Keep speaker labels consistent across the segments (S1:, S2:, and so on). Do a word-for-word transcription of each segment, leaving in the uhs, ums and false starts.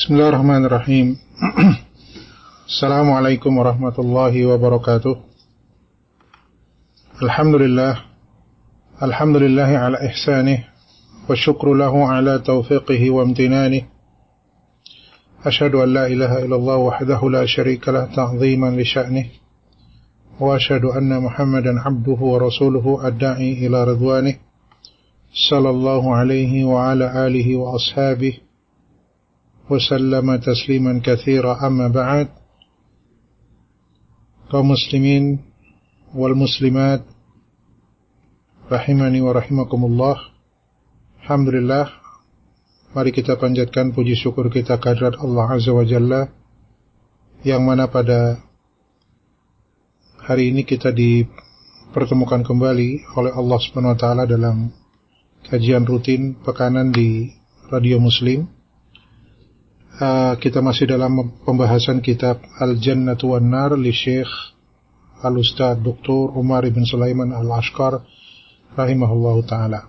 S1: Bismillahirrahmanirrahim. Assalamualaikum warahmatullahi wabarakatuh. Alhamdulillah. Alhamdulillahi ala ihsanih. Wa syukru lahu ala taufiqihi wa amtinanih. Ashhadu an la ilaha illallah wahdahu la syarika lah ta'ziman li sya'nih. Wa ashhadu anna Muhammadan abduhu wa rasuluhu ad-da'i ila ridwanih. Sallallahu alaihi wa ala alihi wa ashabihi wasallama tasliman katsira, amma ba'd. Kaum muslimin wal muslimat rahimani wa rahimakumullah. Alhamdulillah, mari kita panjatkan puji syukur kita kehadirat Allah Azza wa Jalla, yang mana pada hari ini kita dipertemukan kembali oleh Allah Subhanahu wa taala dalam kajian rutin pekanan di Radio Muslim. Uh, kita masih dalam pembahasan kitab Al-Jannatu wan Nar li Syekh Al-Ustaz Doktor Umar ibn Sulaiman Al-Ashqar rahimahullahu ta'ala.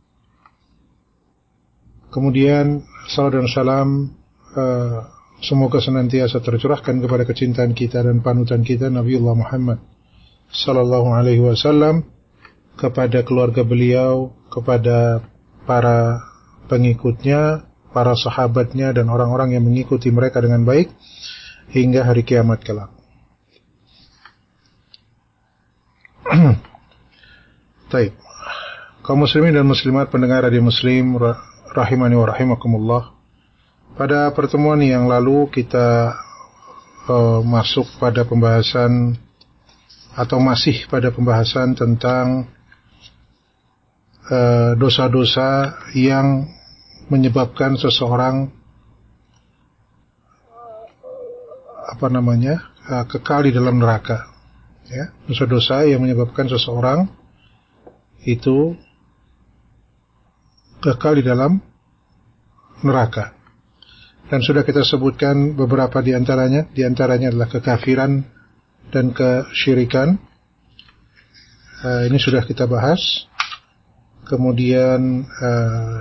S1: Kemudian salam dan salam uh, semoga senantiasa tercurahkan kepada kecintaan kita dan panutan kita Nabiullah Muhammad sallallahu alaihi wasallam, kepada keluarga beliau, kepada para pengikutnya, para sahabatnya, dan orang-orang yang mengikuti mereka dengan baik hingga hari kiamat kelak. Baik, kaum muslimin dan muslimat pendengar Radio Muslim rahimani wa rahimakumullah. Pada pertemuan yang lalu kita uh, masuk pada pembahasan atau masih pada pembahasan tentang uh, dosa-dosa yang menyebabkan seseorang apa namanya kekal di dalam neraka, ya, dosa-dosa yang menyebabkan seseorang itu kekal di dalam neraka. Dan sudah kita sebutkan beberapa di antaranya, di antaranya adalah kekafiran dan kesyirikan. Uh, ini sudah kita bahas. Kemudian uh,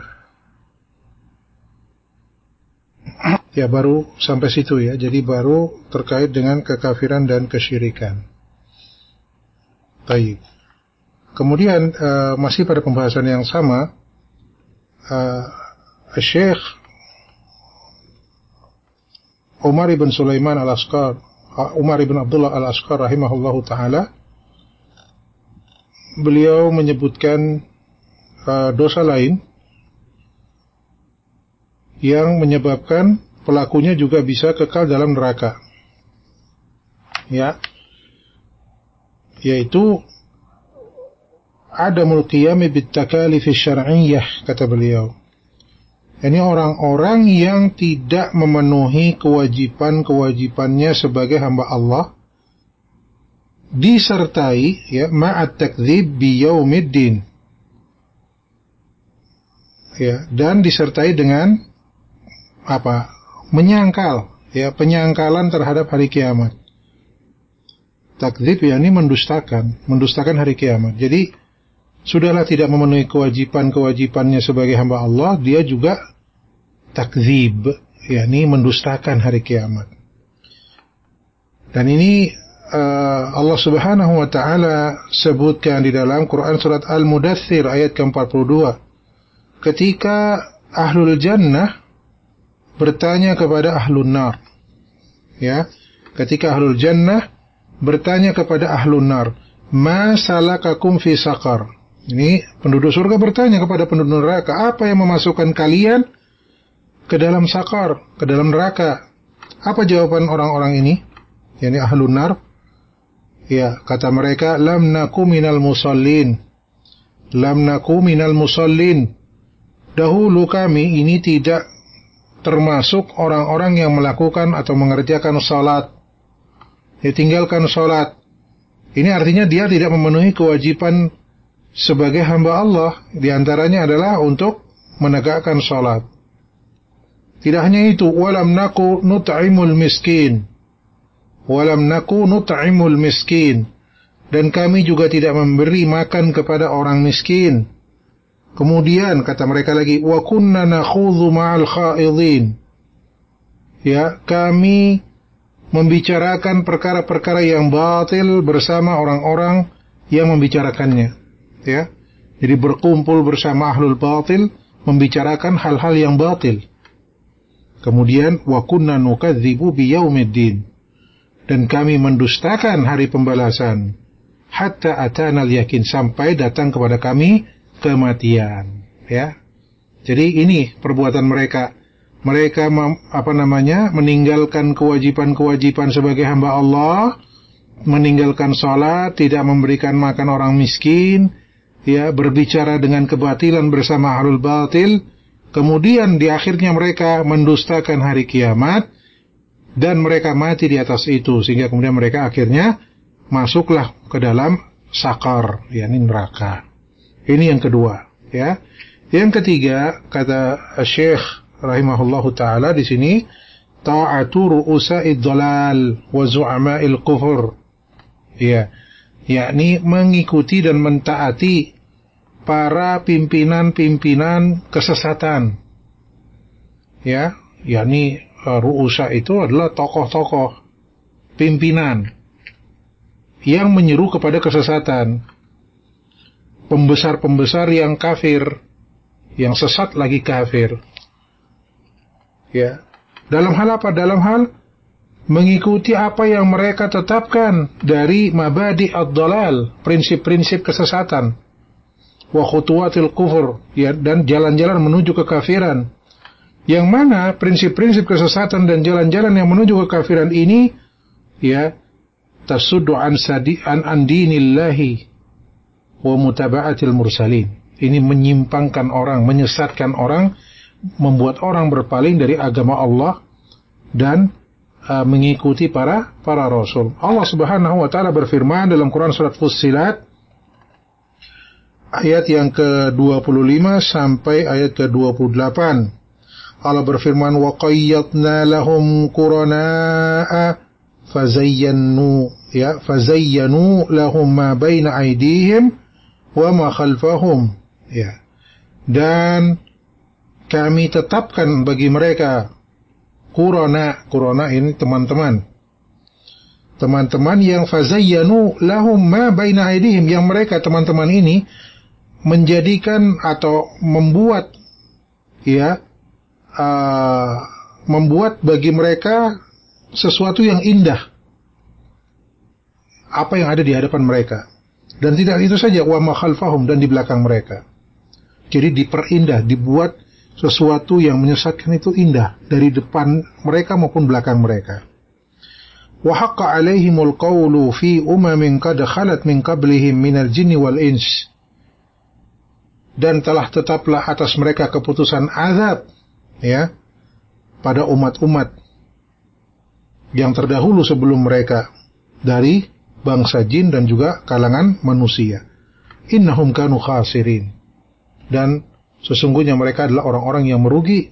S1: ya baru sampai situ ya. Jadi baru terkait dengan kekafiran dan kesyirikan. Baik. Kemudian uh, masih pada pembahasan yang sama, uh, Syekh Umar ibn Sulaiman Al-Ashqar, uh, Umar ibn Abdullah Al-Ashqar rahimahullahu taala, beliau menyebutkan uh, dosa lain yang menyebabkan pelakunya juga bisa kekal dalam neraka, ya, yaitu adamul qiyami bit takalif syar'iyyah, kata beliau. Ini orang-orang yang tidak memenuhi kewajiban-kewajibannya sebagai hamba Allah, disertai ya ma'at takdzib bi yaumiddin, ya, dan disertai dengan apa? Menyangkal, ya, penyangkalan terhadap hari kiamat. Takdzib yakni mendustakan, mendustakan hari kiamat. Jadi sudahlah tidak memenuhi kewajiban-kewajibannya sebagai hamba Allah, dia juga takdzib, yakni mendustakan hari kiamat. Dan ini uh, Allah Subhanahu wa taala sebutkan di dalam Quran surat Al-Mudaththir ayat ke empat puluh dua. Ketika ahlul jannah bertanya kepada ahlun nar, ya, ketika ahlul jannah bertanya kepada ahlun nar, ma salakakum fi saqar. Ini penduduk surga bertanya kepada penduduk neraka, apa yang memasukkan kalian ke dalam saqar, ke dalam neraka? Apa jawaban orang-orang ini, yakni ahlun nar? Ya, kata mereka, lam naku minal musallin. Lam naku minal musallin. Dahulu kami ini tidak termasuk orang-orang yang melakukan atau mengerjakan salat, dia tinggalkan salat. Ini artinya dia tidak memenuhi kewajiban sebagai hamba Allah. Di antaranya adalah untuk menegakkan salat. Tidak hanya itu, walam naku nut'imul miskin, walam naku nut'imul miskin, dan kami juga tidak memberi makan kepada orang miskin. Kemudian kata mereka lagi, wa kunna nakhudhu ma'al khaidin, ya, kami membicarakan perkara-perkara yang batil bersama orang-orang yang membicarakannya, ya. Jadi berkumpul bersama ahlul batil membicarakan hal-hal yang batil. Kemudian wa kunna nukadzibu biyaumiddin, dan kami mendustakan hari pembalasan, hatta atana al-yakin, sampai datang kepada kami kematian, ya. Jadi ini perbuatan mereka. Mereka apa namanya meninggalkan kewajiban-kewajiban sebagai hamba Allah, meninggalkan salat, tidak memberikan makan orang miskin, ya, berbicara dengan kebatilan bersama ahlul batil. Kemudian di akhirnya mereka mendustakan hari kiamat dan mereka mati di atas itu, sehingga kemudian mereka akhirnya masuklah ke dalam sakar, yakni neraka. Ini yang kedua, ya. Yang ketiga, kata Syekh rahimahullahu taala di sini, ta'atu ru'usa'id dhalal wa zu'ama'il kufur. Ya, yakni mengikuti dan mentaati para pimpinan-pimpinan kesesatan. Ya, yakni ru'usa itu adalah tokoh-tokoh pimpinan yang menyeru kepada kesesatan. Pembesar-pembesar yang kafir, yang sesat lagi kafir. Ya, dalam hal apa? Dalam hal mengikuti apa yang mereka tetapkan dari mabadi ad-dhalal, prinsip-prinsip kesesatan, wa khutuwatil kufur, ya, dan jalan-jalan menuju kekafiran. Yang mana prinsip-prinsip kesesatan dan jalan-jalan yang menuju kekafiran ini, ya, tasuddu an sadi an andinillahi wa mutaba'atil mursalin. Ini menyimpangkan orang, menyesatkan orang, membuat orang berpaling dari agama Allah dan uh, mengikuti para para rasul. Allah Subhanahu wa taala berfirman dalam Quran surat Fussilat ayat yang ke dua puluh lima sampai ayat ke dua puluh delapan. Allah berfirman, wa qayyadna lahum qurana'a fazayyanu, ya, fazayyanu lahum ma baina aydihim wa ma khalfahum, ya. Dan kami tetapkan bagi mereka qurana, qurana ini teman-teman. Teman-teman yang fazayyanu lahum ma baina aydihim, yang mereka teman-teman ini menjadikan atau membuat, ya, uh, membuat bagi mereka sesuatu yang indah apa yang ada di hadapan mereka. Dan tidak itu saja, wa ma khalfahum, dan di belakang mereka. Jadi diperindah, dibuat sesuatu yang menyesatkan itu indah dari depan mereka maupun belakang mereka. Wa haqqa 'alaihimul qawlu fi umamin qad khalat min qablihim minal jinni wal ins. Dan telah tetaplah atas mereka keputusan azab, ya, pada umat-umat yang terdahulu sebelum mereka dari bangsa jin dan juga kalangan manusia. Innahum kanu khasirin. Dan sesungguhnya mereka adalah orang-orang yang merugi.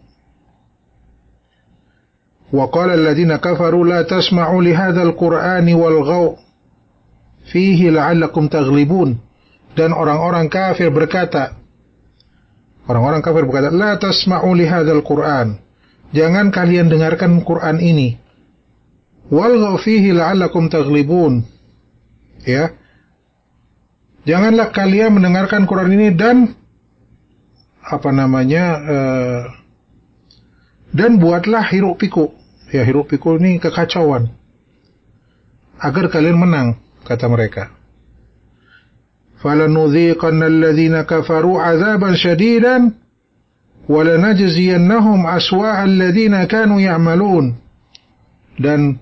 S1: Wa qala alladziina kafaru la tasma'u li hadzal qur'ani walghaw fihi la'allakum taghlibun. Dan orang-orang kafir berkata, orang-orang kafir berkata, la tasma'u li hadzal qur'an, jangan kalian dengarkan Quran ini. Walghaw fihi la'allakum taghlibun, ya, janganlah kalian mendengarkan Quran ini dan apa namanya uh, dan buatlah hiruk pikuk, ya, hiruk pikuk ini kekacauan agar kalian menang, kata mereka. Falanudhiqanna alladhina kafaru 'adzaban shadidan wa lanajziyannahum aswa'a alladhina kanu ya'malun. Dan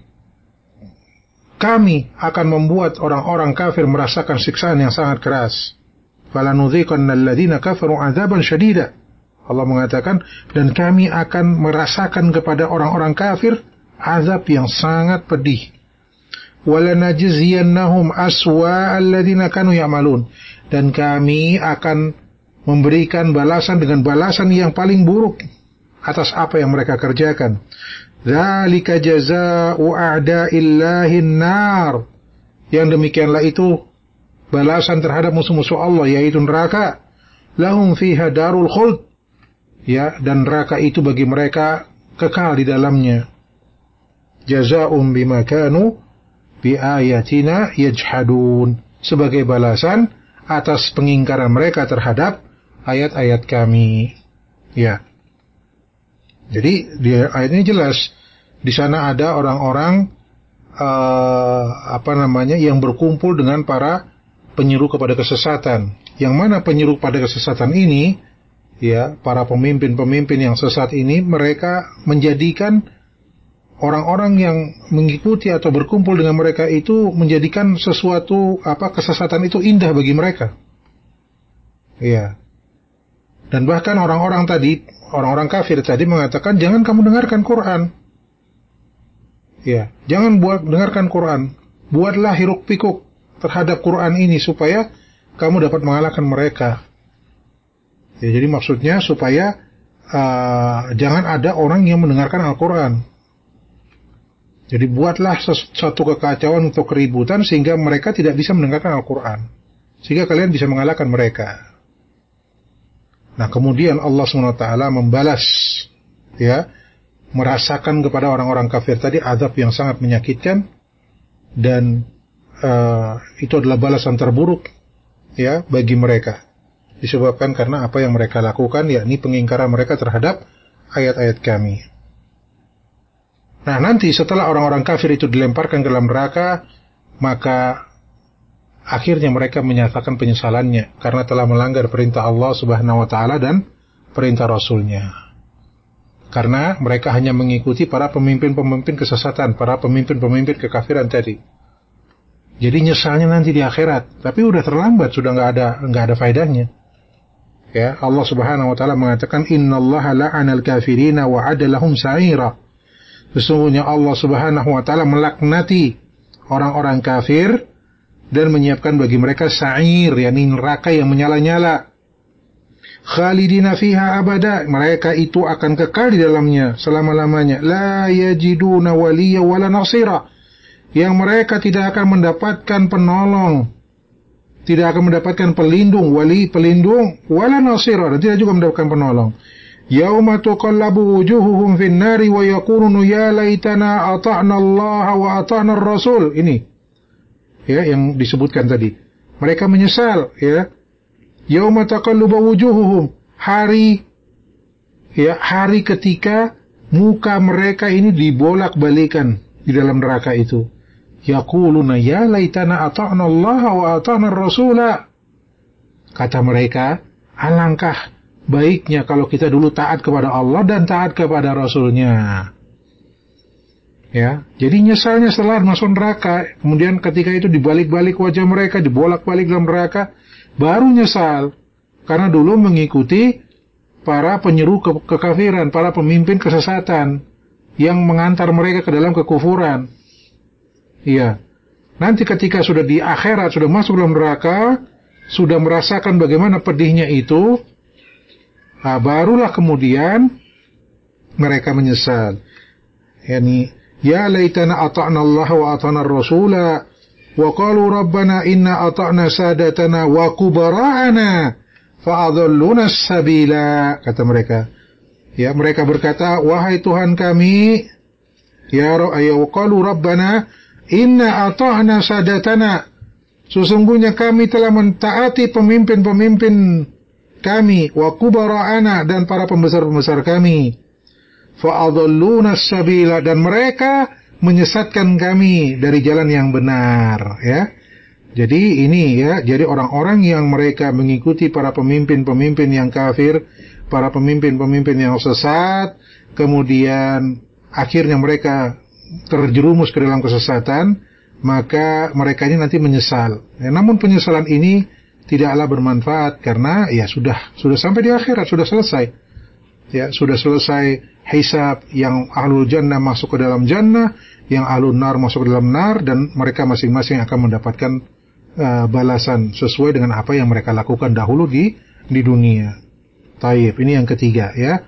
S1: kami akan membuat orang-orang kafir merasakan siksaan yang sangat keras. Falanudhiqanna alladhina kafaru 'adzaban shadida. Allah mengatakan, dan kami akan merasakan kepada orang-orang kafir azab yang sangat pedih. Walanajziyannahum aswa alladhina kanu ya'malun. Dan kami akan memberikan balasan dengan balasan yang paling buruk atas apa yang mereka kerjakan. Dzalika jazaa'u a'da'illahin nar. Yang demikianlah itu balasan terhadap musuh-musuh Allah, yaitu neraka. Lahum fiha darul khuld, ya, dan neraka itu bagi mereka kekal di dalamnya. jazaa'um bima kanu bi ayatina yajhadun, sebagai balasan atas pengingkaran mereka terhadap ayat-ayat kami. Ya. Jadi di ayat ini jelas di sana ada orang-orang uh, apa namanya yang berkumpul dengan para penyeru kepada kesesatan. Yang mana penyeru pada kesesatan ini, ya, para pemimpin-pemimpin yang sesat ini, mereka menjadikan orang-orang yang mengikuti atau berkumpul dengan mereka itu menjadikan sesuatu apa kesesatan itu indah bagi mereka. Ya. Dan bahkan orang-orang tadi, orang-orang kafir tadi mengatakan, jangan kamu dengarkan Quran. Ya, jangan buat dengarkan Quran. Buatlah hiruk pikuk terhadap Quran ini supaya kamu dapat mengalahkan mereka. Ya, jadi maksudnya supaya uh, jangan ada orang yang mendengarkan Al-Quran. Jadi buatlah suatu kekacauan atau keributan sehingga mereka tidak bisa mendengarkan Al-Quran, sehingga kalian bisa mengalahkan mereka. Nah, kemudian Allah subhanahu wa taala membalas, ya, merasakan kepada orang-orang kafir tadi azab yang sangat menyakitkan, dan uh, itu adalah balasan terburuk, ya, bagi mereka, disebabkan karena apa yang mereka lakukan, yakni pengingkaran mereka terhadap ayat-ayat kami. Nah, nanti setelah orang-orang kafir itu dilemparkan ke dalam neraka, maka akhirnya mereka menyatakan penyesalannya karena telah melanggar perintah Allah Subhanahu wa taala dan perintah Rasulnya. Karena mereka hanya mengikuti para pemimpin-pemimpin kesesatan, para pemimpin-pemimpin kekafiran tadi. Jadi nyesalnya nanti di akhirat, tapi udah terlambat, sudah enggak ada enggak ada faedahnya. Ya, Allah Subhanahu wa taala mengatakan innallaha la'anal kafirina wa 'adda lahum sa'ira. Sesungguhnya Allah Subhanahu wa taala melaknati orang-orang kafir dan menyiapkan bagi mereka sa'ir, yakni neraka yang menyala-nyala. Khalidina fiha abada, mereka itu akan kekal di dalamnya selama-lamanya. La yajiduna waliya wala nasira, yang mereka tidak akan mendapatkan penolong, tidak akan mendapatkan pelindung, wali pelindung, wala nasira, dan tidak juga mendapatkan penolong. Yauma tuqallabu wujuhuhum fin nari wa yaquluna ya laitana ata'na Allah wa ata'na ar-rasul. Ini ya yang disebutkan tadi. Mereka menyesal, ya. Yauma taqallubu wujuhuhum, hari ya hari ketika muka mereka ini dibolak-balikan di dalam neraka itu. Yaquluna ya laitana ata'na Allah wa ata'na ar-rasula. Kata mereka, alangkah baiknya kalau kita dulu taat kepada Allah dan taat kepada Rasulnya. Ya, jadi nyesalnya setelah masuk neraka, kemudian ketika itu dibalik-balik wajah mereka, dibolak-balik dalam neraka, baru nyesal karena dulu mengikuti para penyeru ke- kekafiran, para pemimpin kesesatan yang mengantar mereka ke dalam kekufuran. Iya. Nanti ketika sudah di akhirat, sudah masuk dalam neraka, sudah merasakan bagaimana pedihnya itu, nah, barulah kemudian mereka menyesal. Yani ya laitana ata'na Allah wa ata'na ar-rasula wa qalu rabbana inna ata'na sadatana wa kubara'ana fa'adhalluna as-sabila, kata mereka. Ya, mereka berkata, wahai Tuhan kami, ya ya qalu rabbana inna ata'na sadatana, sesungguhnya kami telah mentaati pemimpin-pemimpin kami, wa kubara'ana, dan para pembesar-pembesar kami, fa'adhalluna as-sabila, dan mereka menyesatkan kami dari jalan yang benar, ya. Jadi ini ya, jadi orang-orang yang mereka mengikuti para pemimpin-pemimpin yang kafir, para pemimpin-pemimpin yang sesat, kemudian akhirnya mereka terjerumus ke dalam kesesatan, maka mereka ini nanti menyesal. Ya, namun penyesalan ini tidaklah bermanfaat karena ya sudah sudah sampai di akhirat, sudah selesai. Ya, sudah selesai hisab, yang ahlul jannah masuk ke dalam jannah, yang ahlul nar masuk ke dalam nar, dan mereka masing-masing akan mendapatkan uh, balasan sesuai dengan apa yang mereka lakukan dahulu di di dunia. Taib, ini yang ketiga, ya.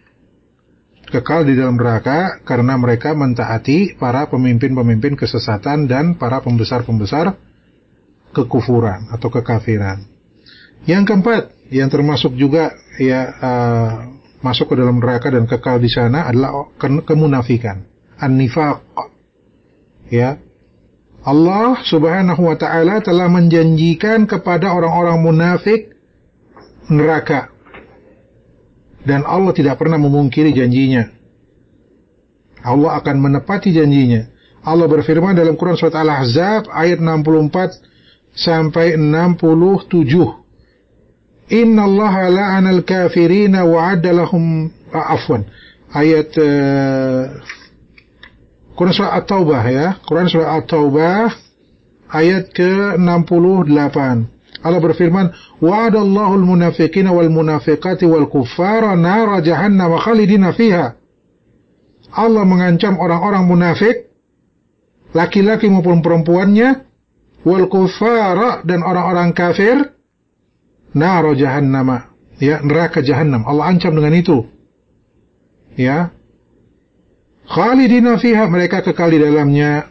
S1: Kekal di dalam neraka karena mereka mentaati para pemimpin-pemimpin kesesatan dan para pembesar-pembesar kekufuran atau kekafiran. Yang keempat, yang termasuk juga ya uh, masuk ke dalam neraka dan kekal di sana adalah ke- kemunafikan an-nifaq. Ya. Allah Subhanahu wa taala telah menjanjikan kepada orang-orang munafik neraka. Dan Allah tidak pernah memungkiri janjinya. Allah akan menepati janjinya. Allah berfirman dalam Quran surat Al-Ahzab ayat enam puluh empat sampai enam puluh tujuh. Innallaha la'anal kafirina wa'adda lahum afwan. Ayat uh, Quran surat At-Taubah ya. Quran surat At-Taubah ayat ke enam puluh delapan. Allah berfirman, wa'adallahu al-munafiqina wal munafiqati wal kuffara nara jahannam khalidina fiha. Allah mengancam orang-orang munafik, laki-laki maupun perempuannya, wal kuffara dan orang-orang kafir, nara jahannam, ya, neraka jahannam. Allah ancam dengan itu. Ya. Khalidina fiha, mereka kekal di dalamnya.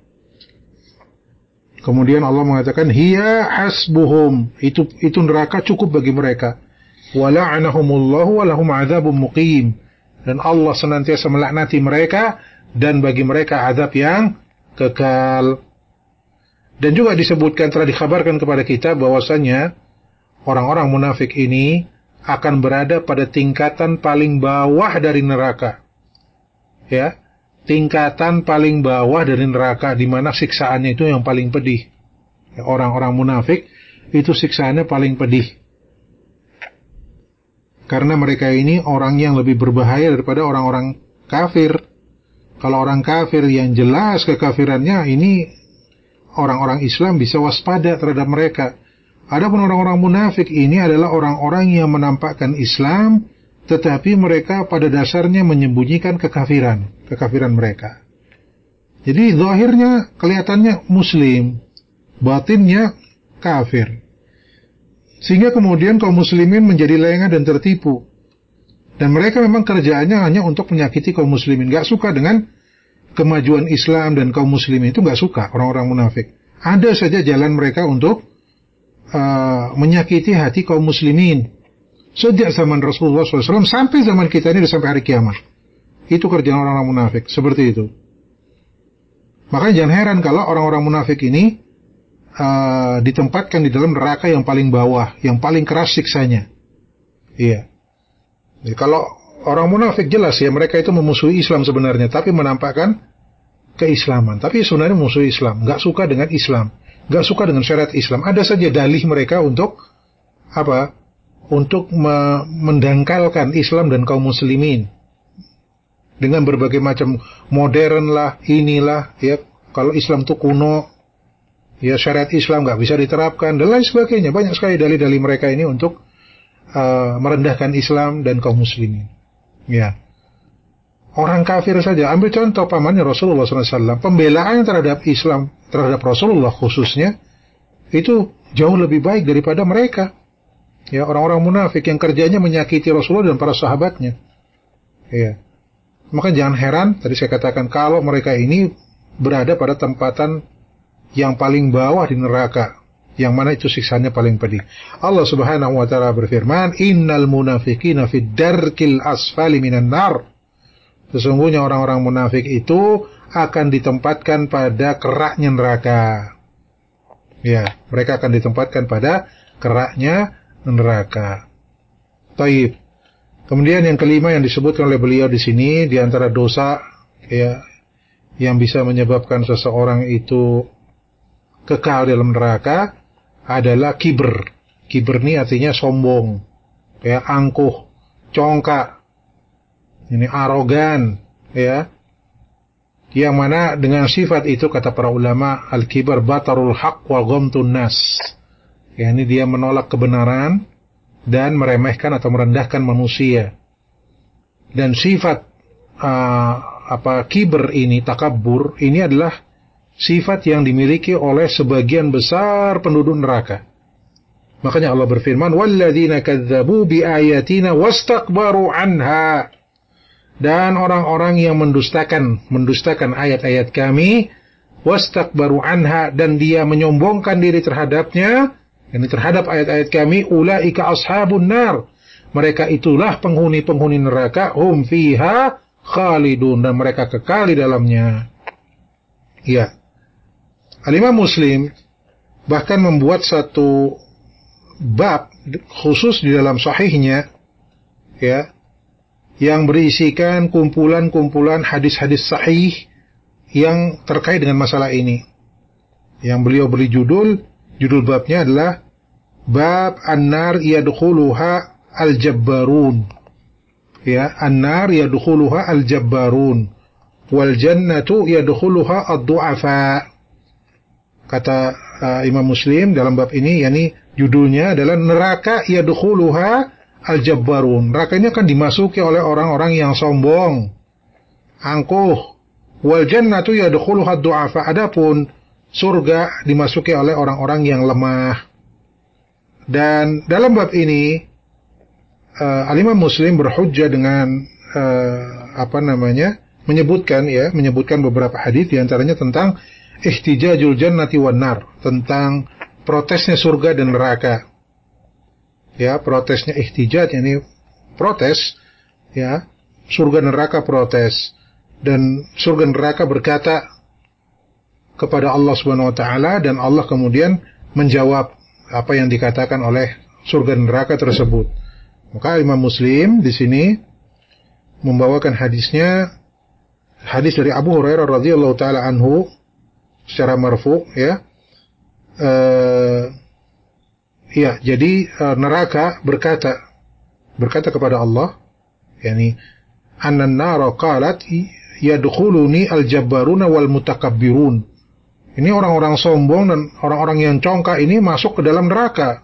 S1: Kemudian Allah mengatakan hiya hasbuhum, itu itu neraka cukup bagi mereka. Wa la'anahumullahu wa lahum 'adzabun muqim. Dan Allah senantiasa melaknati mereka dan bagi mereka azab yang kekal. Dan juga disebutkan, telah dikhabarkan kepada kita bahwasanya orang-orang munafik ini akan berada pada tingkatan paling bawah dari neraka. Ya. Tingkatan paling bawah dari neraka, di mana siksaannya itu yang paling pedih. Orang-orang munafik itu siksaannya paling pedih, karena mereka ini orang yang lebih berbahaya daripada orang-orang kafir. Kalau orang kafir yang jelas kekafirannya, ini orang-orang Islam bisa waspada terhadap mereka. Adapun orang-orang munafik ini adalah orang-orang yang menampakkan Islam, tetapi mereka pada dasarnya menyembunyikan kekafiran, kekafiran mereka. Jadi zahirnya kelihatannya muslim, batinnya kafir. Sehingga kemudian kaum muslimin menjadi lengah dan tertipu. Dan mereka memang kerjaannya hanya untuk menyakiti kaum muslimin. Gak suka dengan kemajuan Islam dan kaum muslimin, itu gak suka orang-orang munafik. Ada saja jalan mereka untuk uh, menyakiti hati kaum muslimin. Sejak zaman Rasulullah shallallahu alaihi wasallam sampai zaman kita ini, sampai hari kiamat. Itu kerjaan orang-orang munafik, seperti itu. Makanya jangan heran kalau orang-orang munafik ini uh, ditempatkan di dalam neraka yang paling bawah, yang paling keras siksanya. Iya. Jadi kalau orang munafik jelas ya, mereka itu memusuhi Islam sebenarnya, tapi menampakkan keislaman. Tapi sebenarnya memusuhi Islam, nggak suka dengan Islam, nggak suka dengan syariat Islam. Ada saja dalih mereka untuk apa? Untuk me- mendangkalkan Islam dan kaum muslimin dengan berbagai macam modern lah, inilah ya, kalau Islam itu kuno, ya syariat Islam nggak bisa diterapkan dan lain sebagainya. Banyak sekali dalih-dalih mereka ini untuk uh, merendahkan Islam dan kaum muslimin. Ya, orang kafir saja. Ambil contoh pamannya Rasulullah shallallahu alaihi wasallam, pembelaan terhadap Islam, terhadap Rasulullah khususnya, itu jauh lebih baik daripada mereka. Ya, orang-orang munafik yang kerjanya menyakiti Rasulullah dan para sahabatnya. Ya. Maka jangan heran, tadi saya katakan, kalau mereka ini berada pada tempatan yang paling bawah di neraka, yang mana itu siksanya paling pedih. Allah Subhanahu wa taala berfirman, "Innal munafiqina fid darkil asfali minan nar." Sesungguhnya orang-orang munafik itu akan ditempatkan pada keraknya neraka. Ya, mereka akan ditempatkan pada keraknya neraka. Taib. Kemudian yang kelima yang disebutkan oleh beliau di sini, di antara dosa ya yang bisa menyebabkan seseorang itu kekal dalam neraka adalah kibr. Kibr ini artinya sombong, ya, angkuh, congkak, ini arogan, ya. Yang mana dengan sifat itu kata para ulama, al-kibr batarul haq wa ghamtun nas. Ya, ini dia menolak kebenaran dan meremehkan atau merendahkan manusia. Dan sifat uh, apa kibr ini, takabbur ini adalah sifat yang dimiliki oleh sebagian besar penduduk neraka. Makanya Allah berfirman, "Walladzina kadzdzabu biayatina wastakbaru anha." Dan orang-orang yang mendustakan mendustakan ayat-ayat kami, wastakbaru anha, dan dia menyombongkan diri terhadapnya, ini terhadap ayat-ayat kami, ulaika ashabun nar, mereka itulah penghuni-penghuni neraka, hum fiha khalidun, dan mereka kekal di dalamnya. Ya. Al-Imam Muslim bahkan membuat satu bab khusus di dalam sahihnya, ya, yang berisikan kumpulan-kumpulan hadis-hadis sahih yang terkait dengan masalah ini. Yang beliau beri judul, judul babnya adalah Bab An-Nar Yadkhuluha Al-Jabbarun. Ya, An-Nar Yadkhuluha Al-Jabbarun wal Jannatu Yadkhuluha Ad-Du'afa. Kata uh, Imam Muslim dalam bab ini, yakni judulnya adalah neraka Yadkhuluha Al-Jabbarun. Neraka ini akan dimasuki oleh orang-orang yang sombong, angkuh. Wal Jannatu Yadkhuluha Ad-Du'afa. Adapun surga dimasuki oleh orang-orang yang lemah. Dan dalam bab ini uh, Al-Imam Muslim berhujjah dengan uh, apa namanya menyebutkan ya menyebutkan beberapa hadis, di antaranya tentang ihtijajul jannati wan nar, tentang protesnya surga dan neraka. Ya, protesnya ihtijaj, ini protes, ya, surga dan neraka protes, dan surga dan neraka berkata kepada Allah Subhanahu wa taala, dan Allah kemudian menjawab apa yang dikatakan oleh surga dan neraka tersebut. Maka Imam Muslim di sini membawakan hadisnya, hadis dari Abu Hurairah radhiyallahu taala anhu secara marfu, ya. Uh, ya, jadi uh, neraka berkata berkata kepada Allah, yakni annan nara qalat yadkhuluni al-jabbaruna wal mutakabbirun. Ini orang-orang sombong dan orang-orang yang congkak ini masuk ke dalam neraka.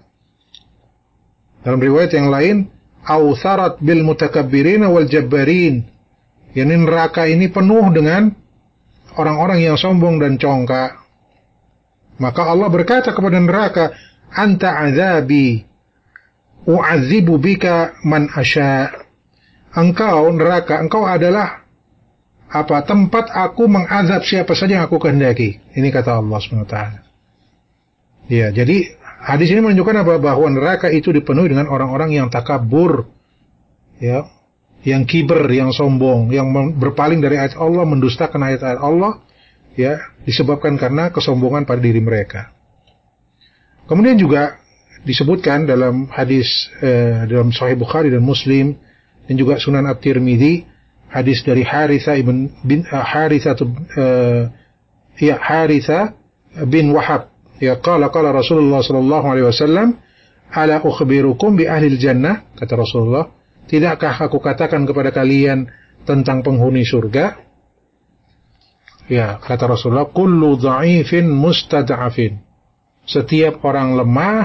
S1: Dalam riwayat yang lain, autharat bil mutakabbirina wal jabbarin. Yani neraka ini penuh dengan orang-orang yang sombong dan congkak. Maka Allah berkata kepada neraka, anta azabi u'adzibu bika man asya. Engkau neraka, engkau adalah apa tempat aku mengazab siapa saja yang aku kehendaki. Ini kata Allah subhanahu wa taala. Ya, jadi hadis ini menunjukkan apa? Bahwa neraka itu dipenuhi dengan orang-orang yang takabur, ya, yang kiber, yang sombong, yang berpaling dari ayat Allah, mendustakan ayat-ayat Allah, ya, disebabkan karena kesombongan pada diri mereka. Kemudian juga disebutkan dalam hadis eh, dalam Sahih Bukhari dan Muslim, dan juga Sunan At-Tirmidzi, hadis dari Haritha ibn bin uh, Haritha uh, ya Haritha bin Wahab, ya, qala qala Rasulullah sallallahu alaihi wasallam, ala ukhbirukum bi ahli jannah, kata Rasulullah, tidakkah aku katakan kepada kalian tentang penghuni surga? Ya, kata Rasulullah, kullu dha'ifin mustad'afin. Setiap orang lemah,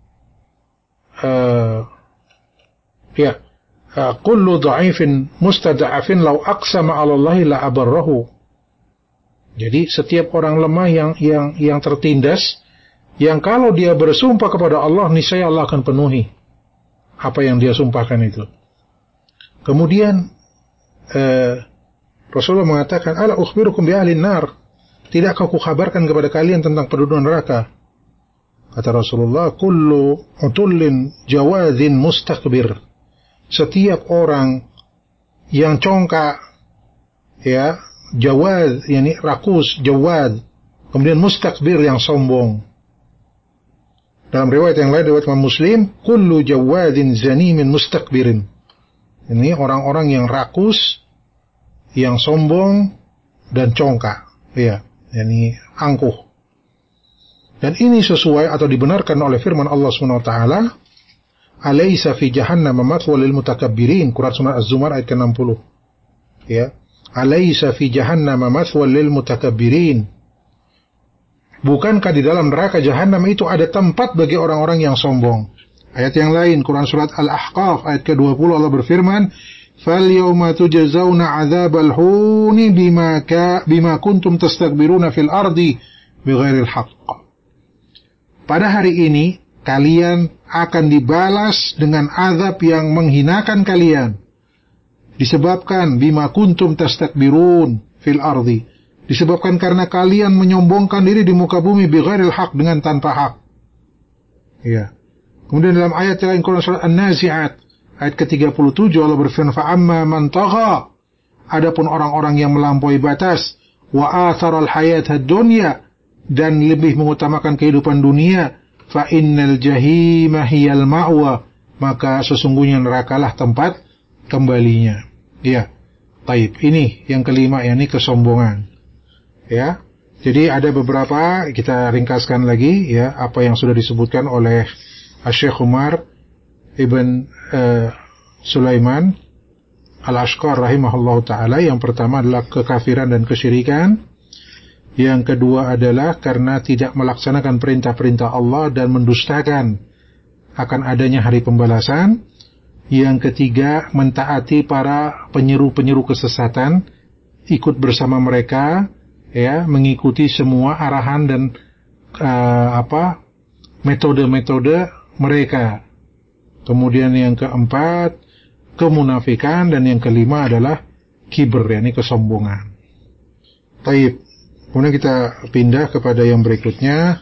S1: uh, ya, kullu dha'ifin mustad'afin law aqsama 'ala Allah la abarrahu. Jadi setiap orang lemah yang yang yang tertindas, yang kalau dia bersumpah kepada Allah, niscaya Allah akan penuhi apa yang dia sumpahkan itu. Kemudian eh, Rasulullah mengatakan, ala ukhbirukum bi ahli nar, tidakkah aku kabarkan kepada kalian tentang penduduk neraka? Kata Rasulullah, kullu utullin jawadhin mustakbir. Setiap orang yang congkak, ya, jawad, yakni rakus, jawad, kemudian mustakbir, yang sombong. Dalam riwayat yang lain, riwayat Imam Muslim, kullu jawadin zanimin mustakbirin. Ini orang-orang yang rakus, yang sombong dan congkak, ya, yakni angkuh. Dan ini sesuai atau dibenarkan oleh firman Allah Subhanahu wa taala, alaysa fi jahannam mathwal lil mutakabbirin, Quran surah Az-Zumar ayat ke enam puluh. Ya, alaysa fi jahannam mathwal lil mutakabbirin. Bukankah di dalam neraka jahanam itu ada tempat bagi orang-orang yang sombong? Ayat yang lain, Quran surat Al-Ahqaf ayat ke dua puluh, Allah berfirman, fal yawma tujzauna 'adzabal huni bima ka bima kuntum tastakbiruna fil ardi bighairil haqq. Pada hari ini kalian akan dibalas dengan azab yang menghinakan kalian, disebabkan bima kuntum tastakbirun fil ardi, disebabkan karena kalian menyombongkan diri di muka bumi bighairil haq, dengan tanpa hak. Ya. Kemudian dalam ayat lain Quran surah An-Nazi'at ayat ke tiga puluh tujuh, Allah berfirman, fa amma man tagha, Adapun orang-orang yang melampaui batas, wa atharal hayatad dunya, dan lebih mengutamakan kehidupan dunia, fa innal jahima hiyal ma'wa, maka sesungguhnya nerakalah tempat kembalinya. Ya. Taib. Ini yang kelima, yakni kesombongan. Ya. Jadi ada beberapa, kita ringkaskan lagi ya apa yang sudah disebutkan oleh Syekh Umar Ibn uh, Sulaiman Al-Ashqar rahimahullah ta'ala. Yang pertama adalah kekafiran dan kesyirikan. Yang kedua adalah karena tidak melaksanakan perintah-perintah Allah dan mendustakan akan adanya hari pembalasan. Yang ketiga, mentaati para penyeru-penyeru kesesatan, ikut bersama mereka, ya, mengikuti semua arahan dan uh, apa metode-metode mereka. Kemudian yang keempat, kemunafikan, dan yang kelima adalah kibr, yakni kesombongan. Taib. Kemudian kita pindah kepada yang berikutnya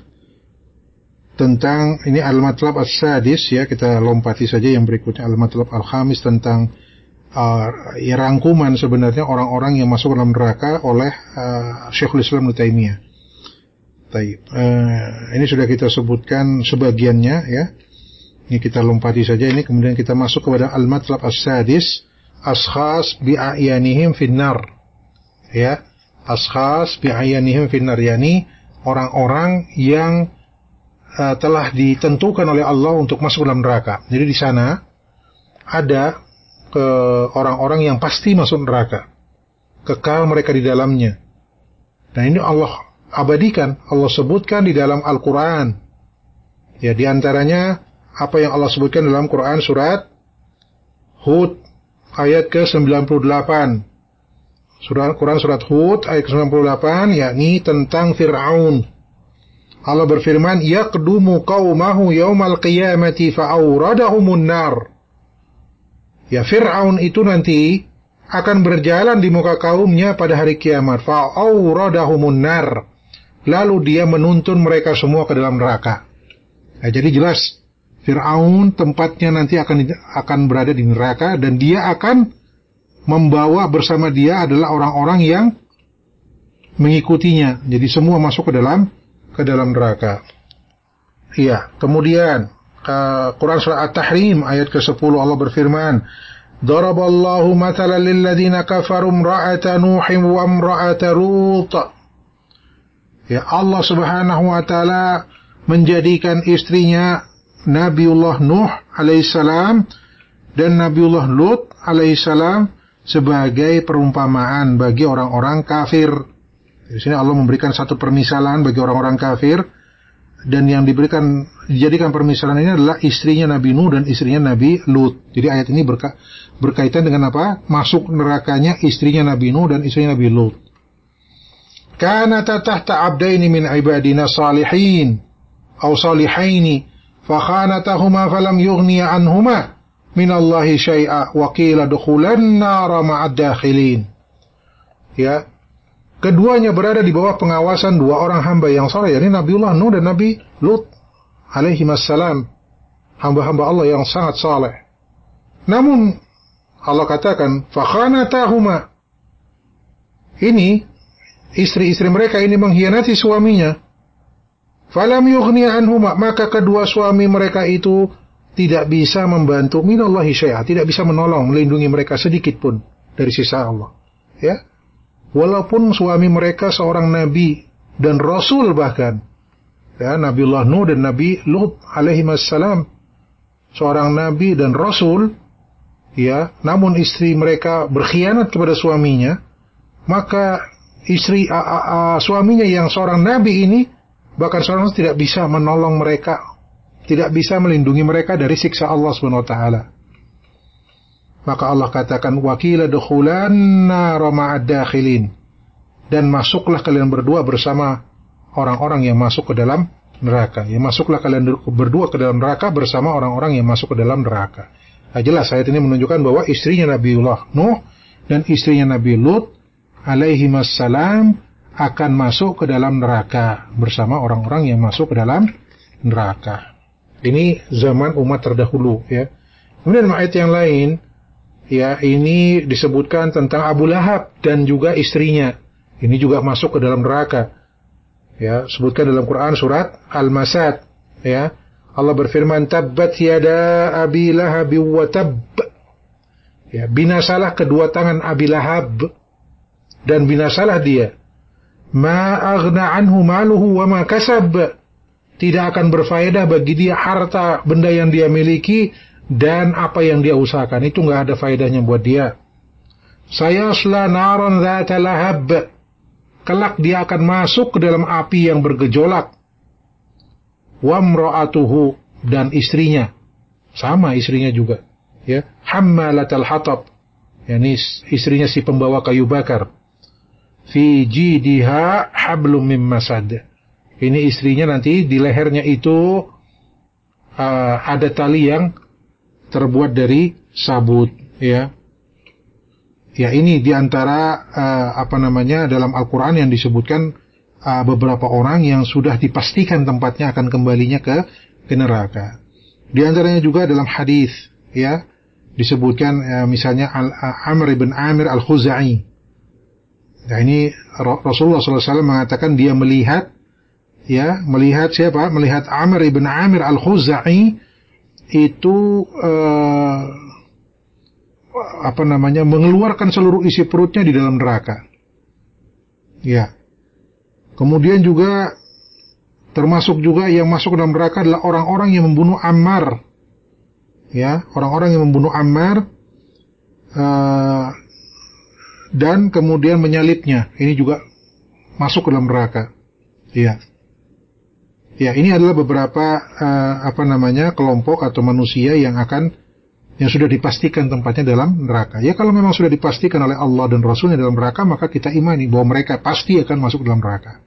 S1: tentang ini al-matlab as-sadis, ya, kita lompati saja yang berikutnya, al-matlab al-khamis, tentang uh, ya, rangkuman sebenarnya orang-orang yang masuk dalam neraka oleh uh, Syekhul Islam Ibnu Taimiyah. Taib. Uh, ini sudah kita sebutkan sebagiannya, ya. Ini kita lompati saja ini, kemudian kita masuk kepada al-matlab as-sadis, ashkhas bi'ayanihim finnar. Ya, ashkhas bi'ayanihim finnar, yakni orang-orang yang uh, telah ditentukan oleh Allah untuk masuk dalam neraka. Jadi di sana ada ke orang-orang yang pasti masuk neraka, kekal mereka di dalamnya. Dan ini Allah abadikan, Allah sebutkan di dalam Al-Quran. Ya, di antaranya apa yang Allah sebutkan dalam Quran surat Hud ayat ke sembilan puluh delapan. Surah Quran surat Hud ayat ke sembilan puluh delapan, yakni tentang Fir'aun. Allah berfirman, yaqdumu qaumahu yaumal qiyamati fa'awradahumun nar. Ya, Fir'aun itu nanti akan berjalan di muka kaumnya pada hari kiamat, fa'awradahumun nar. Lalu dia menuntun mereka semua ke dalam neraka. Ya, jadi jelas Fir'aun tempatnya nanti akan akan berada di neraka, dan dia akan membawa bersama dia adalah orang-orang yang mengikutinya. Jadi semua masuk ke dalam ke dalam neraka. Iya, kemudian uh, Quran surah At-Tahrim ayat ke sepuluh Allah berfirman, "Daraballahu mathalan lil ladzina kafaru imra'ata Nuhin wa imra'ata Lut." Ya, Allah Subhanahu wa taala menjadikan istrinya Nabiullah Nuh alaihissalam dan Nabiullah Lut alaihissalam sebagai perumpamaan bagi orang-orang kafir. Di sini Allah memberikan satu permisalan bagi orang-orang kafir, dan yang diberikan dijadikan permisalan ini adalah istrinya Nabi Nuh dan istrinya Nabi Lut. Jadi ayat ini berka, berkaitan dengan apa? Masuk nerakanya istrinya Nabi Nuh dan istrinya Nabi Lut. Kanata tahta abdaini min ibadina salihin aw salihaini fakhanatahuma falam yughniya anhuma minallahi syai'a wa qila dukhulan nara ma'ad dakhilin. Ya, keduanya berada di bawah pengawasan dua orang hamba yang saleh, yakni Nabiullah Nuh dan Nabi Lut alaihi wassalam, hamba-hamba Allah yang sangat saleh. Namun Allah katakan fakhanatahuma, ini istri-istri mereka ini mengkhianati suaminya. Falam yughniya anhuma, maka kedua suami mereka itu tidak bisa membantu minallahi syai'a, tidak bisa menolong, melindungi mereka sedikit pun dari sisa Allah. Ya, walaupun suami mereka seorang nabi dan rasul bahkan, ya, Nabiullah Nuh dan Nabi Lut alaihi wassalam, seorang nabi dan rasul, ya, namun istri mereka berkhianat kepada suaminya, maka istri a, a, a, suaminya yang seorang nabi ini bahkan seorang tidak bisa menolong mereka, tidak bisa melindungi mereka dari siksa Allah Subhanahu wa taala. Maka Allah katakan, wa qila dukhulan nar ma'ad dakhilin, dan masuklah kalian berdua bersama orang-orang yang masuk ke dalam neraka. Ya, masuklah kalian berdua ke dalam neraka bersama orang-orang yang masuk ke dalam neraka. Nah, jelas ayat ini menunjukkan bahwa istrinya Nabiullah Nuh dan istrinya Nabi Lut alaihi wassalam akan masuk ke dalam neraka bersama orang-orang yang masuk ke dalam neraka. Ini zaman umat terdahulu, ya. Kemudian ayat yang lain ya ini disebutkan tentang Abu Lahab dan juga istrinya. Ini juga masuk ke dalam neraka. Ya, sebutkan dalam Quran surat Al-Masad, ya. Allah berfirman, tabbat yada abi lahab wa tabb. Ya, binasalah kedua tangan Abi Lahab dan binasalah dia. Ma aghna anhu maluhu wa ma kasab. Tidak akan berfaedah bagi dia harta benda yang dia miliki dan apa yang dia usahakan, itu enggak ada faedahnya buat dia. Sayasla naran dzata lahab. Kelak dia akan masuk ke dalam api yang bergejolak. Wamra'atuhu, dan istrinya, sama istrinya juga, ya, hammalatal hatab, yakni istrinya si pembawa kayu bakar. Fi jidiha hablum mim masad. Ini istrinya nanti di lehernya itu uh, ada tali yang terbuat dari sabut, ya. Ya, ini diantara uh, apa namanya dalam Al-Quran yang disebutkan uh, beberapa orang yang sudah dipastikan tempatnya akan kembalinya ke, ke neraka. Di antaranya juga dalam hadis, ya, disebutkan uh, misalnya Al, uh, Amr ibn Amir Al-Khuzai. Nah, ini Rasulullah shallallahu alaihi wasallam mengatakan dia melihat, ya, melihat siapa? Melihat Amr ibn Amir Al-Khuzai itu uh, apa namanya mengeluarkan seluruh isi perutnya di dalam neraka. Ya. Kemudian juga termasuk juga yang masuk ke dalam neraka adalah orang-orang yang membunuh Ammar. Ya, orang-orang yang membunuh Ammar uh, dan kemudian menyalibnya. Ini juga masuk ke dalam neraka. Ya. Ya, ini adalah beberapa uh, apa namanya kelompok atau manusia yang akan yang sudah dipastikan tempatnya dalam neraka. Ya, kalau memang sudah dipastikan oleh Allah dan Rasulnya dalam neraka, maka kita imani bahwa mereka pasti akan masuk dalam neraka.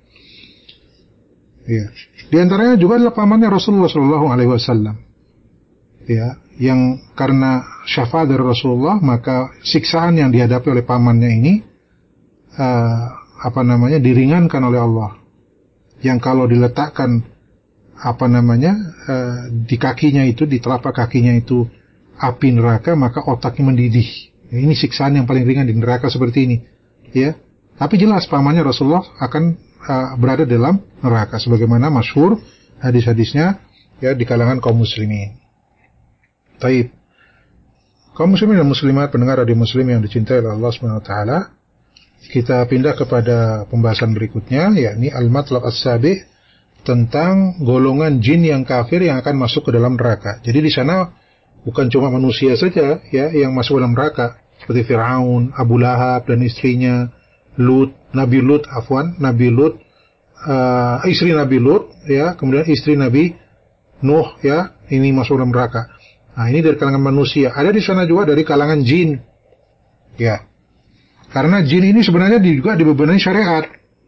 S1: Ya. Di antaranya juga adalah pamannya Rasulullah Shallallahu Alaihi Wasallam. Ya, yang karena syafaat dari Rasulullah, maka siksaan yang dihadapi oleh pamannya ini, uh, apa namanya, diringankan oleh Allah. Yang kalau diletakkan, apa namanya, uh, di kakinya itu, di telapak kakinya itu api neraka, maka otaknya mendidih. Ini siksaan yang paling ringan di neraka seperti ini, ya. Tapi jelas pamannya Rasulullah akan uh, berada dalam neraka, sebagaimana masyhur hadis-hadisnya, ya, di kalangan kaum muslimin. Taib. Kaum muslimin dan muslimat, pendengar radio Muslim yang dicintai oleh Allah Subhanahu wa taala, kita pindah kepada pembahasan berikutnya, yakni al-matlab as-sabi, tentang golongan jin yang kafir yang akan masuk ke dalam neraka. Jadi di sana bukan cuma manusia saja, ya, yang masuk dalam neraka, seperti Fir'aun, Abu Lahab dan istrinya, Lut, Nabi Lut, afwan, Nabi Lut, uh, istri Nabi Lut, ya, kemudian istri Nabi Nuh, ya, ini masuk dalam neraka. Nah, ini dari kalangan manusia. Ada di sana juga dari kalangan jin, ya, karena jin ini sebenarnya juga dibebani syariat.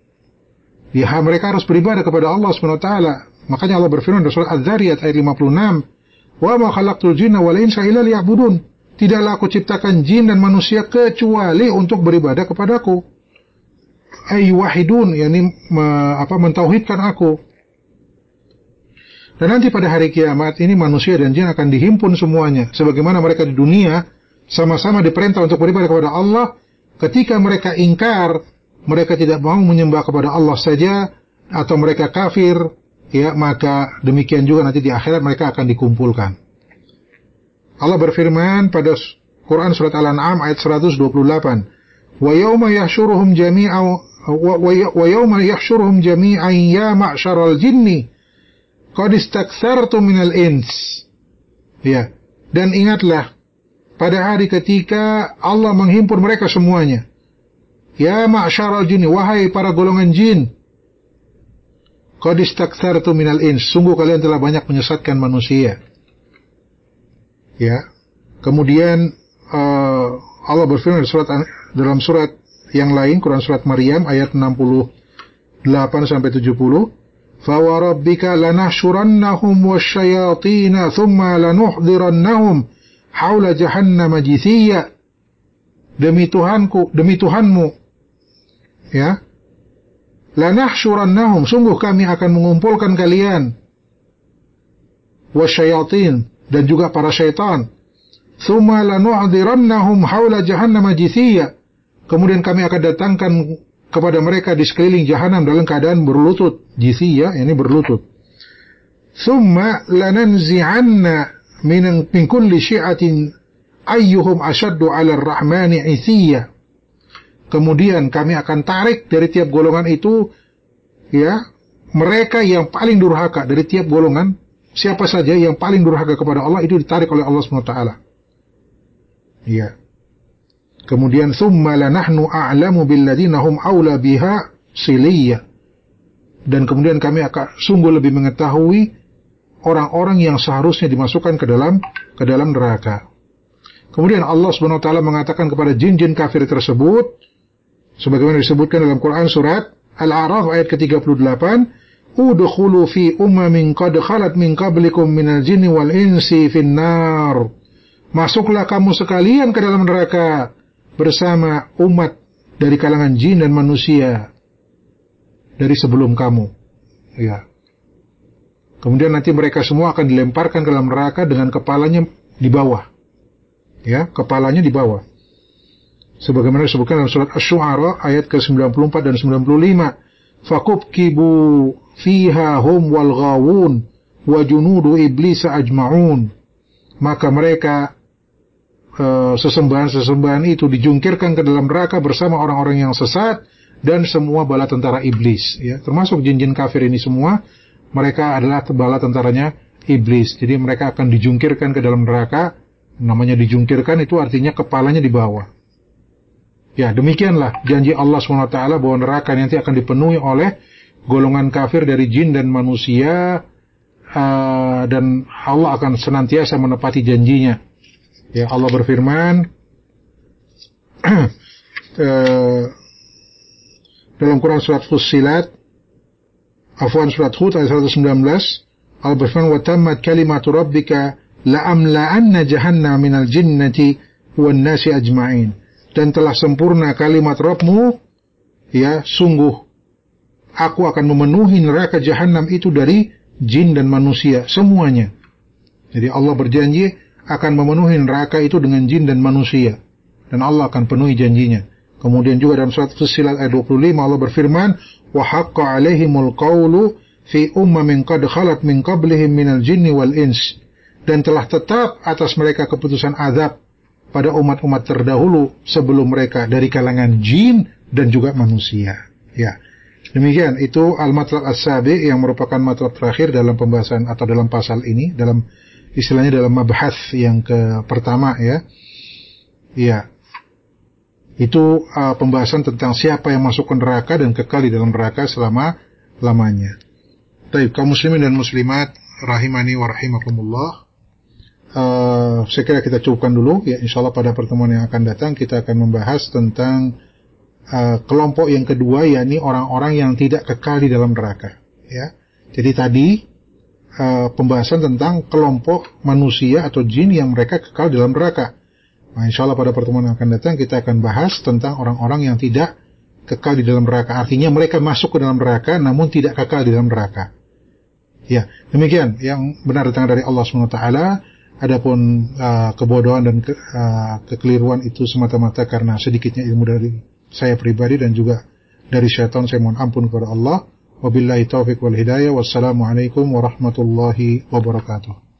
S1: Ya, mereka harus beribadah kepada Allah subhanahu wa taala. Makanya Allah berfirman dalam surah Az-Zariyat ayat lima puluh enam, wa ma khalaqtul jinna wal insa illa liya'budun. Tidaklah aku ciptakan jin dan manusia kecuali untuk beribadah kepadaku. Ay wahidun, yakni me, apa mentauhidkan aku. Dan nanti pada hari kiamat ini manusia dan jin akan dihimpun semuanya, sebagaimana mereka di dunia sama-sama diperintah untuk beribadah kepada Allah. Ketika mereka ingkar, mereka tidak mau menyembah kepada Allah saja, atau mereka kafir, ya, maka demikian juga nanti di akhirat mereka akan dikumpulkan. Allah berfirman pada Quran surat Al-An'am ayat seratus dua puluh delapan, wa yauma yahsyuruhum jami'an wa yauma yahsyuruhum jami'an ya ma'syaral jinni qad istakthartum minal ins. Ya, dan ingatlah pada hari ketika Allah menghimpun mereka semuanya. Ya ma'syaral jinni, wahai para golongan jin, qad istakthartum minal ins, sungguh kalian telah banyak menyesatkan manusia. Ya. Kemudian uh, Allah berfirman surat, dalam surat yang lain, Quran surat Maryam ayat enam puluh delapan sampai tujuh puluh, fa wa rabbika lanahsyurannahum wasyayatin thumma lanuhdhirannahum haula jahannam jithiya. Demi Tuhanku, demi Tuhanmu, ya, lanahsyurannahum, sungguh kami akan mengumpulkan kalian, wasyayatin, dan juga para syaitan, Tsumma lanu'dhirannahum haula jahannam jithiya. Kemudian kami akan datangkan kepada mereka di sekeliling jahanam dalam keadaan berlutut. Jithiya, ini berlutut. Tsumma lananzi'anna min min kulli syi'atin ayyuhum ashaddu 'ala ar-rahmani 'ithiya. Kemudian kami akan tarik dari tiap golongan itu, ya, mereka yang paling durhaka dari tiap golongan. Siapa saja yang paling durhaka kepada Allah itu ditarik oleh Allah subhanahu wa taala. Ya. Kemudian tsumma lanahnu a'lamu billadzina hum aula biha siliyya. Dan kemudian kami akan sungguh lebih mengetahui orang-orang yang seharusnya dimasukkan ke dalam ke dalam neraka. Kemudian Allah subhanahu wa taala mengatakan kepada jin-jin kafir tersebut sebagaimana disebutkan dalam Quran surat Al-A'raf ayat ke tiga puluh delapan, udkhulu fi ummamin qad khalat min qablikum minal jinni wal insi fin nar. Masuklah kamu sekalian ke dalam neraka bersama umat dari kalangan jin dan manusia dari sebelum kamu. Ya. Kemudian nanti mereka semua akan dilemparkan ke dalam neraka dengan kepalanya di bawah. Ya, kepalanya di bawah. Sebagaimana disebutkan dalam surat Asy-Syu'ara ayat ke sembilan puluh empat dan sembilan puluh lima. Fakubkibu fiha hum wal ghawun wa junudu iblis ajma'un. Maka mereka uh, sesembahan-sesembahan itu dijungkirkan ke dalam neraka bersama orang-orang yang sesat dan semua bala tentara iblis, ya, termasuk jin-jin kafir ini semua, mereka adalah bala tentaranya iblis. Jadi mereka akan dijungkirkan ke dalam neraka. Namanya dijungkirkan itu artinya kepalanya di bawah. Ya, demikianlah janji Allah subhanahu wa taala bahwa neraka nanti akan dipenuhi oleh golongan kafir dari jin dan manusia, uh, dan Allah akan senantiasa menepati janjinya. Ya, Allah berfirman uh, dalam Quran surat Fussilat, afwan surat Hud ayat seratus sembilan belas, Allah berfirman, wa tammat kalimatu rabbika la'amla'anna jahannam minal jinnati wan nasi ajma'in. Dan telah sempurna kalimat Rabbmu, ya, sungguh aku akan memenuhi neraka jahanam itu dari jin dan manusia semuanya. Jadi Allah berjanji akan memenuhi neraka itu dengan jin dan manusia, dan Allah akan penuhi janjinya. Kemudian juga dalam surat Fussilat ayat dua puluh lima Allah berfirman, wa haqqa 'alaihimul qawlu fi ummamin qad khalat min qablihim minal jinni wal ins. Dan telah tetap atas mereka keputusan azab pada umat-umat terdahulu sebelum mereka dari kalangan jin dan juga manusia. Ya. Demikian itu al-matlab as-sabi yang merupakan matlab terakhir dalam pembahasan atau dalam pasal ini, dalam istilahnya dalam mabhas yang ke pertama, ya. Ya. Itu uh, pembahasan tentang siapa yang masuk ke neraka dan kekal di dalam neraka selama-lamanya. Baik, kaum muslimin dan muslimat rahimani wa rahimakumullah. Uh, saya kira kita cukupkan dulu, ya. Insyaallah pada pertemuan yang akan datang kita akan membahas tentang uh, kelompok yang kedua, yakni orang-orang yang tidak kekal di dalam neraka, ya. Jadi tadi uh, pembahasan tentang kelompok manusia atau jin yang mereka kekal di dalam neraka. Nah, insyaallah pada pertemuan yang akan datang kita akan bahas tentang orang-orang yang tidak kekal di dalam neraka. Artinya mereka masuk ke dalam neraka namun tidak kekal di dalam neraka. Ya, demikian yang benar datang dari Allah subhanahu wa taala. Adapun uh, kebodohan dan ke, uh, kekeliruan itu semata-mata karena sedikitnya ilmu dari saya pribadi dan juga dari syaitan. Saya mohon ampun kepada Allah. Wabillahi taufiq wal hidayah. Wassalamualaikum warahmatullahi wabarakatuh.